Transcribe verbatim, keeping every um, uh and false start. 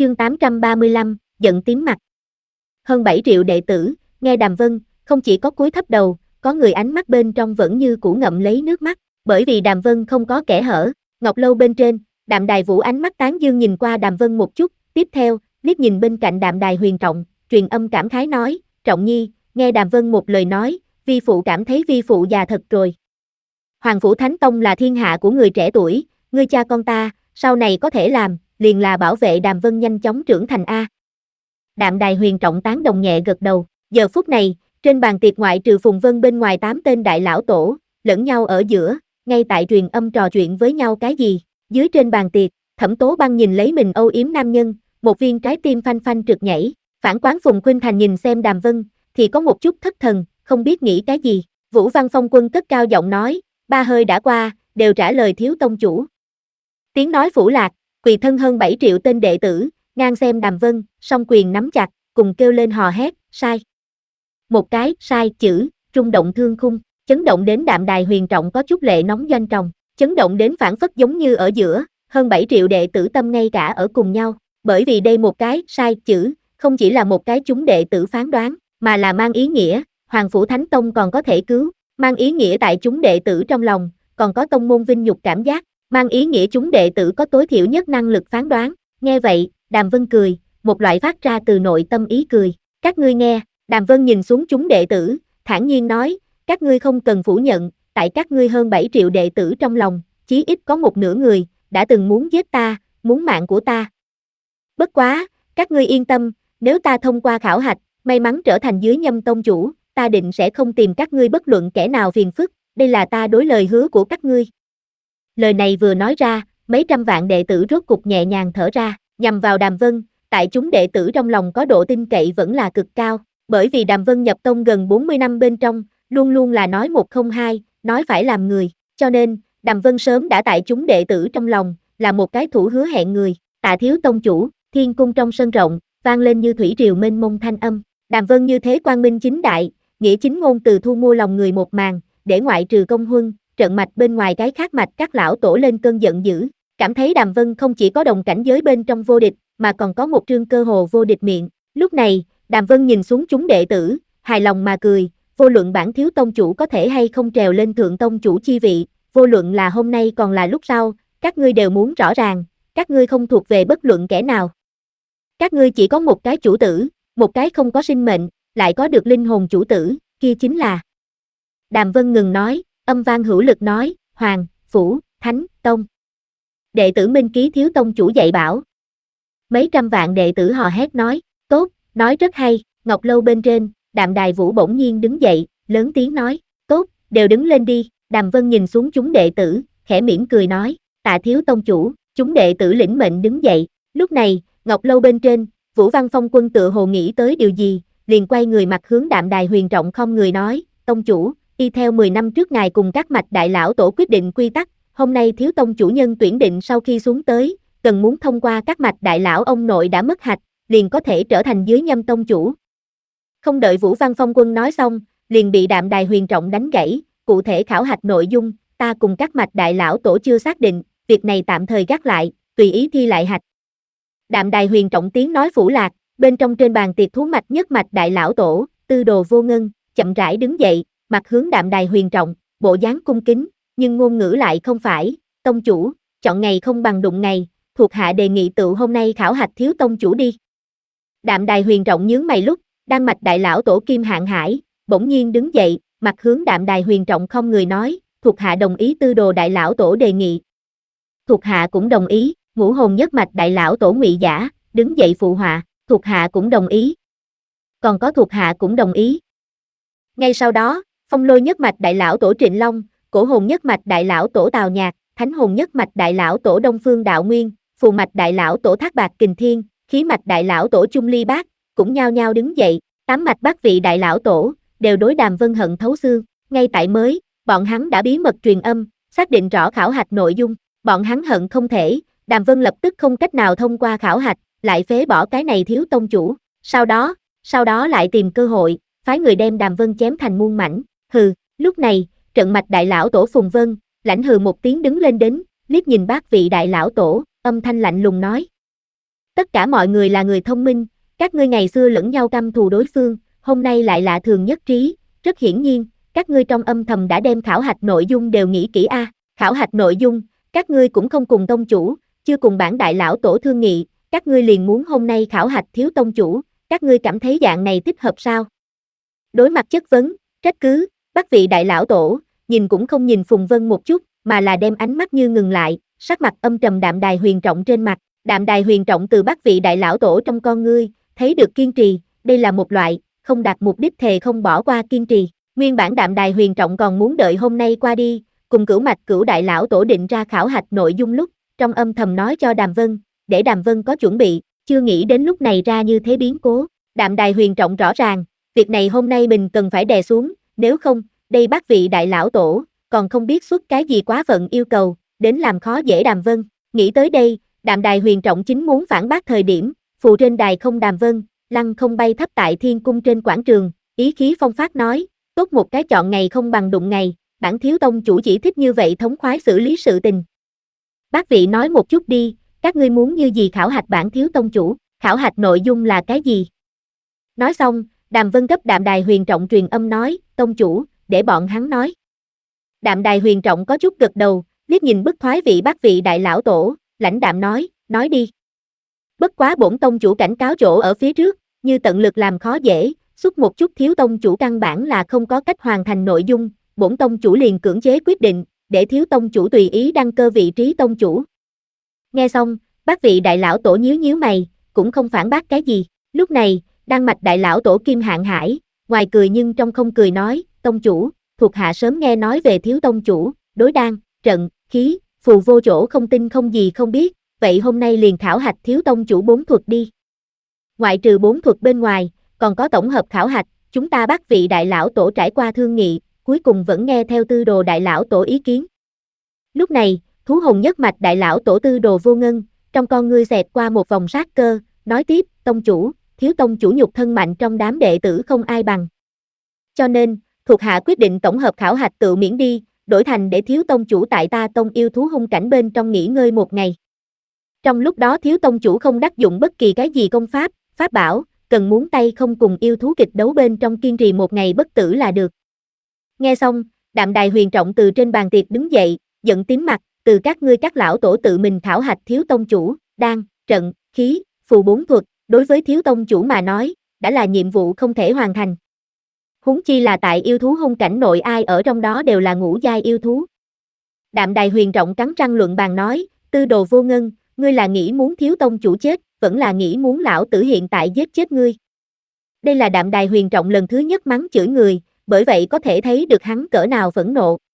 Chương tám trăm ba mươi lăm, giận tím mặt. Hơn bảy triệu đệ tử, nghe Đàm Vân, không chỉ có cúi thấp đầu, có người ánh mắt bên trong vẫn như cũ ngậm lấy nước mắt, bởi vì Đàm Vân không có kẽ hở. Ngọc lâu bên trên, Đạm Đài Vũ ánh mắt tán dương nhìn qua Đàm Vân một chút, tiếp theo, liếc nhìn bên cạnh Đạm Đài Huyền Trọng, truyền âm cảm khái nói, Trọng Nhi, nghe Đàm Vân một lời nói, vi phụ cảm thấy vi phụ già thật rồi. Hoàng Phủ Thánh Tông là thiên hạ của người trẻ tuổi, ngươi cha con ta, sau này có thể làm, liền là bảo vệ Đàm Vân nhanh chóng trưởng thành A. Đạm Đài Huyền Trọng tán đồng nhẹ gật đầu, giờ phút này, trên bàn tiệc ngoại trừ Phùng Vân bên ngoài tám tên đại lão tổ, lẫn nhau ở giữa, ngay tại truyền âm trò chuyện với nhau cái gì, dưới trên bàn tiệc, Thẩm Tố Băng nhìn lấy mình âu yếm nam nhân, một viên trái tim phanh phanh trượt nhảy, phản quán Phùng Khuynh Thành nhìn xem Đàm Vân, thì có một chút thất thần, không biết nghĩ cái gì, Vũ Văn Phong Quân cất cao giọng nói, ba hơi đã qua, đều trả lời thiếu tông chủ. Tiếng nói phủ lạc, quỳ thân hơn bảy triệu tên đệ tử, ngang xem Đàm Vân, song quyền nắm chặt, cùng kêu lên hò hét, sai. Một cái, sai, chữ, rung động thương khung, chấn động đến Đạm Đài Huyền Trọng có chút lệ nóng doanh tròng, chấn động đến phản phất giống như ở giữa, hơn bảy triệu đệ tử tâm ngay cả ở cùng nhau, bởi vì đây một cái, sai, chữ, không chỉ là một cái chúng đệ tử phán đoán, mà là mang ý nghĩa, Hoàng Phủ Thánh Tông còn có thể cứu, mang ý nghĩa tại chúng đệ tử trong lòng, còn có tông môn vinh nhục cảm giác, mang ý nghĩa chúng đệ tử có tối thiểu nhất năng lực phán đoán, nghe vậy, Đàm Vân cười, một loại phát ra từ nội tâm ý cười, các ngươi nghe, Đàm Vân nhìn xuống chúng đệ tử, thản nhiên nói, các ngươi không cần phủ nhận, tại các ngươi hơn bảy triệu đệ tử trong lòng, chí ít có một nửa người, đã từng muốn giết ta, muốn mạng của ta. Bất quá, các ngươi yên tâm, nếu ta thông qua khảo hạch, may mắn trở thành dưới nhâm tông chủ, ta định sẽ không tìm các ngươi bất luận kẻ nào phiền phức, đây là ta đối lời hứa của các ngươi. Lời này vừa nói ra, mấy trăm vạn đệ tử rốt cục nhẹ nhàng thở ra, nhằm vào Đàm Vân, tại chúng đệ tử trong lòng có độ tin cậy vẫn là cực cao, bởi vì Đàm Vân nhập tông gần bốn mươi năm bên trong, luôn luôn là nói một không hai, nói phải làm người, cho nên, Đàm Vân sớm đã tại chúng đệ tử trong lòng, là một cái thủ hứa hẹn người, Tạ thiếu tông chủ, thiên cung trong sân rộng, vang lên như thủy triều mênh mông thanh âm, Đàm Vân như thế quang minh chính đại, nghĩa chính ngôn từ thu mua lòng người một màn, để ngoại trừ Công Huân, trận mạch bên ngoài cái khác mạch các lão tổ lên cơn giận dữ, cảm thấy Đàm Vân không chỉ có đồng cảnh giới bên trong vô địch, mà còn có một trương cơ hồ vô địch miệng. Lúc này, Đàm Vân nhìn xuống chúng đệ tử, hài lòng mà cười, vô luận bản thiếu tông chủ có thể hay không trèo lên thượng tông chủ chi vị, vô luận là hôm nay còn là lúc sau, các ngươi đều muốn rõ ràng, các ngươi không thuộc về bất luận kẻ nào. Các ngươi chỉ có một cái chủ tử, một cái không có sinh mệnh, lại có được linh hồn chủ tử, kia chính là. Đàm Vân ngừng nói, âm vang hữu lực nói, Hoàng, Phủ, Thánh, Tông. Đệ tử minh ký thiếu tông chủ dạy bảo. Mấy trăm vạn đệ tử hò hét nói, tốt, nói rất hay, Ngọc lâu bên trên, Đạm Đài Vũ bỗng nhiên đứng dậy, lớn tiếng nói, tốt, đều đứng lên đi, Đàm Vân nhìn xuống chúng đệ tử, khẽ mỉm cười nói, Tạ thiếu tông chủ, chúng đệ tử lĩnh mệnh đứng dậy, lúc này, Ngọc lâu bên trên, Vũ Văn Phong Quân tựa hồ nghĩ tới điều gì, liền quay người mặt hướng Đạm Đài Huyền Trọng không người nói, tông chủ, y theo mười năm trước ngài cùng các mạch đại lão tổ quyết định quy tắc, hôm nay thiếu tông chủ nhân tuyển định sau khi xuống tới, cần muốn thông qua các mạch đại lão ông nội đã mất hạch, liền có thể trở thành dưới nhâm tông chủ. Không đợi Vũ Văn Phong Quân nói xong, liền bị Đạm Đài Huyền Trọng đánh gãy, cụ thể khảo hạch nội dung, ta cùng các mạch đại lão tổ chưa xác định, việc này tạm thời gác lại, tùy ý thi lại hạch. Đạm Đài Huyền Trọng tiếng nói phủ lạc, bên trong trên bàn tiệc thú mạch nhất mạch đại lão tổ, Tư Đồ Vô Ngân, chậm rãi đứng dậy, mặt hướng Đạm Đài Huyền Trọng, bộ dáng cung kính, nhưng ngôn ngữ lại không phải, tông chủ, chọn ngày không bằng đụng ngày, thuộc hạ đề nghị tự hôm nay khảo hạch thiếu tông chủ đi. Đạm Đài Huyền Trọng nhướng mày lúc, đang mạch đại lão tổ Kim Hạng Hải, bỗng nhiên đứng dậy, mặt hướng Đạm Đài Huyền Trọng không người nói, thuộc hạ đồng ý Tư Đồ đại lão tổ đề nghị. Thuộc hạ cũng đồng ý, Ngũ Hồn nhất mạch đại lão tổ Ngụy Giả, đứng dậy phụ họa, thuộc hạ cũng đồng ý. Còn có thuộc hạ cũng đồng ý. Ngay sau đó, Phong Lôi nhất mạch đại lão tổ Trịnh Long, Cổ Hồn nhất mạch đại lão tổ Tào Nhạc, Thánh Hồn nhất mạch đại lão tổ Đông Phương Đạo Nguyên, Phù mạch đại lão tổ Thác Bạt Kình Thiên, Khí mạch đại lão tổ Chung Ly Bác, cũng nhao nhao đứng dậy, tám mạch bát vị đại lão tổ, đều đối Đàm Vân hận thấu xương, ngay tại mới, bọn hắn đã bí mật truyền âm, xác định rõ khảo hạch nội dung, bọn hắn hận không thể, Đàm Vân lập tức không cách nào thông qua khảo hạch, lại phế bỏ cái này thiếu tông chủ, sau đó, sau đó lại tìm cơ hội, phái người đem Đàm Vân chém thành muôn mảnh, hừ, lúc này, trận mạch đại lão tổ Phùng Vân, lãnh hừ một tiếng đứng lên đến, liếc nhìn bát vị đại lão tổ, âm thanh lạnh lùng nói. Tất cả mọi người là người thông minh, các ngươi ngày xưa lẫn nhau căm thù đối phương, hôm nay lại lạ thường nhất trí, rất hiển nhiên, các ngươi trong âm thầm đã đem khảo hạch nội dung đều nghĩ kỹ a. À. Khảo hạch nội dung, các ngươi cũng không cùng tông chủ, chưa cùng bản đại lão tổ thương nghị, các ngươi liền muốn hôm nay khảo hạch thiếu tông chủ, các ngươi cảm thấy dạng này thích hợp sao? Đối mặt chất vấn, trách cứ, bắt vị đại lão tổ, nhìn cũng không nhìn Phùng Vân một chút, mà là đem ánh mắt như ngừng lại, sắc mặt âm trầm Đạm Đài Huyền Trọng trên mặt, Đạm Đài Huyền Trọng từ bắt vị đại lão tổ trong con ngươi, thấy được kiên trì, đây là một loại, không đạt mục đích thề không bỏ qua kiên trì. Nguyên bản Đạm Đài Huyền Trọng còn muốn đợi hôm nay qua đi, cùng Cửu Mạch Cửu đại lão tổ định ra khảo hạch nội dung lúc, trong âm thầm nói cho Đàm Vân, để Đàm Vân có chuẩn bị, chưa nghĩ đến lúc này ra như thế biến cố. Đạm Đài Huyền Trọng rõ ràng, việc này hôm nay mình cần phải đè xuống, nếu không, đây bác vị đại lão tổ, còn không biết xuất cái gì quá phận yêu cầu, đến làm khó dễ Đàm Vân. Nghĩ tới đây, Đạm Đài Huyền Trọng chính muốn phản bác thời điểm, phù trên đài không Đàm Vân, lăng không bay thấp tại thiên cung trên quảng trường, ý khí phong phát nói, tốt một cái chọn ngày không bằng đụng ngày, bản thiếu tông chủ chỉ thích như vậy thống khoái xử lý sự tình. Bác vị nói một chút đi, các ngươi muốn như gì khảo hạch bản thiếu tông chủ, khảo hạch nội dung là cái gì? Nói xong, Đàm Vân cấp Đạm Đài Huyền Trọng truyền âm nói, tông chủ, để bọn hắn nói. Đạm Đài Huyền Trọng có chút gật đầu, liếc nhìn bức thoái vị bác vị đại lão tổ, lãnh đạm nói, nói đi. Bất quá bổn tông chủ cảnh cáo chỗ ở phía trước, như tận lực làm khó dễ, xuất một chút thiếu tông chủ căn bản là không có cách hoàn thành nội dung, bổn tông chủ liền cưỡng chế quyết định, để thiếu tông chủ tùy ý đăng cơ vị trí tông chủ. Nghe xong, bác vị đại lão tổ nhíu nhíu mày, cũng không phản bác cái gì. Lúc này, Đan Mạch đại lão tổ Kim Hạn Hải, ngoài cười nhưng trong không cười nói, tông chủ, thuộc hạ sớm nghe nói về thiếu tông chủ, đối đan, trận, khí, phù vô chỗ không tin không gì không biết, vậy hôm nay liền khảo hạch thiếu tông chủ bốn thuật đi. Ngoại trừ bốn thuật bên ngoài, còn có tổng hợp khảo hạch, chúng ta bác vị đại lão tổ trải qua thương nghị, cuối cùng vẫn nghe theo Tư Đồ đại lão tổ ý kiến. Lúc này, Thú Hồn Nhất Mạch đại lão tổ Tư Đồ Vô Ngân, trong con ngươi xẹt qua một vòng sát cơ, nói tiếp, tông chủ, thiếu tông chủ nhục thân mạnh trong đám đệ tử không ai bằng. Cho nên, thuộc hạ quyết định tổng hợp khảo hạch tự miễn đi, đổi thành để thiếu tông chủ tại ta tông yêu thú hung cảnh bên trong nghỉ ngơi một ngày. Trong lúc đó thiếu tông chủ không đắc dụng bất kỳ cái gì công pháp, pháp bảo, cần muốn tay không cùng yêu thú kịch đấu bên trong kiên trì một ngày bất tử là được. Nghe xong, Đạm Đài Huyền Trọng từ trên bàn tiệc đứng dậy, giận tím mặt, từ các ngươi các lão tổ tự mình khảo hạch thiếu tông chủ, đan, trận, khí, phù bốn thuật, đối với thiếu tông chủ mà nói, đã là nhiệm vụ không thể hoàn thành. Huống chi là tại yêu thú hung cảnh nội ai ở trong đó đều là ngũ giai yêu thú. Đạm Đài Huyền Trọng cắn răng luận bàn nói, Tư Đồ Vô Ngân, ngươi là nghĩ muốn thiếu tông chủ chết, vẫn là nghĩ muốn lão tử hiện tại giết chết ngươi. Đây là Đạm Đài Huyền Trọng lần thứ nhất mắng chửi người, bởi vậy có thể thấy được hắn cỡ nào phẫn nộ.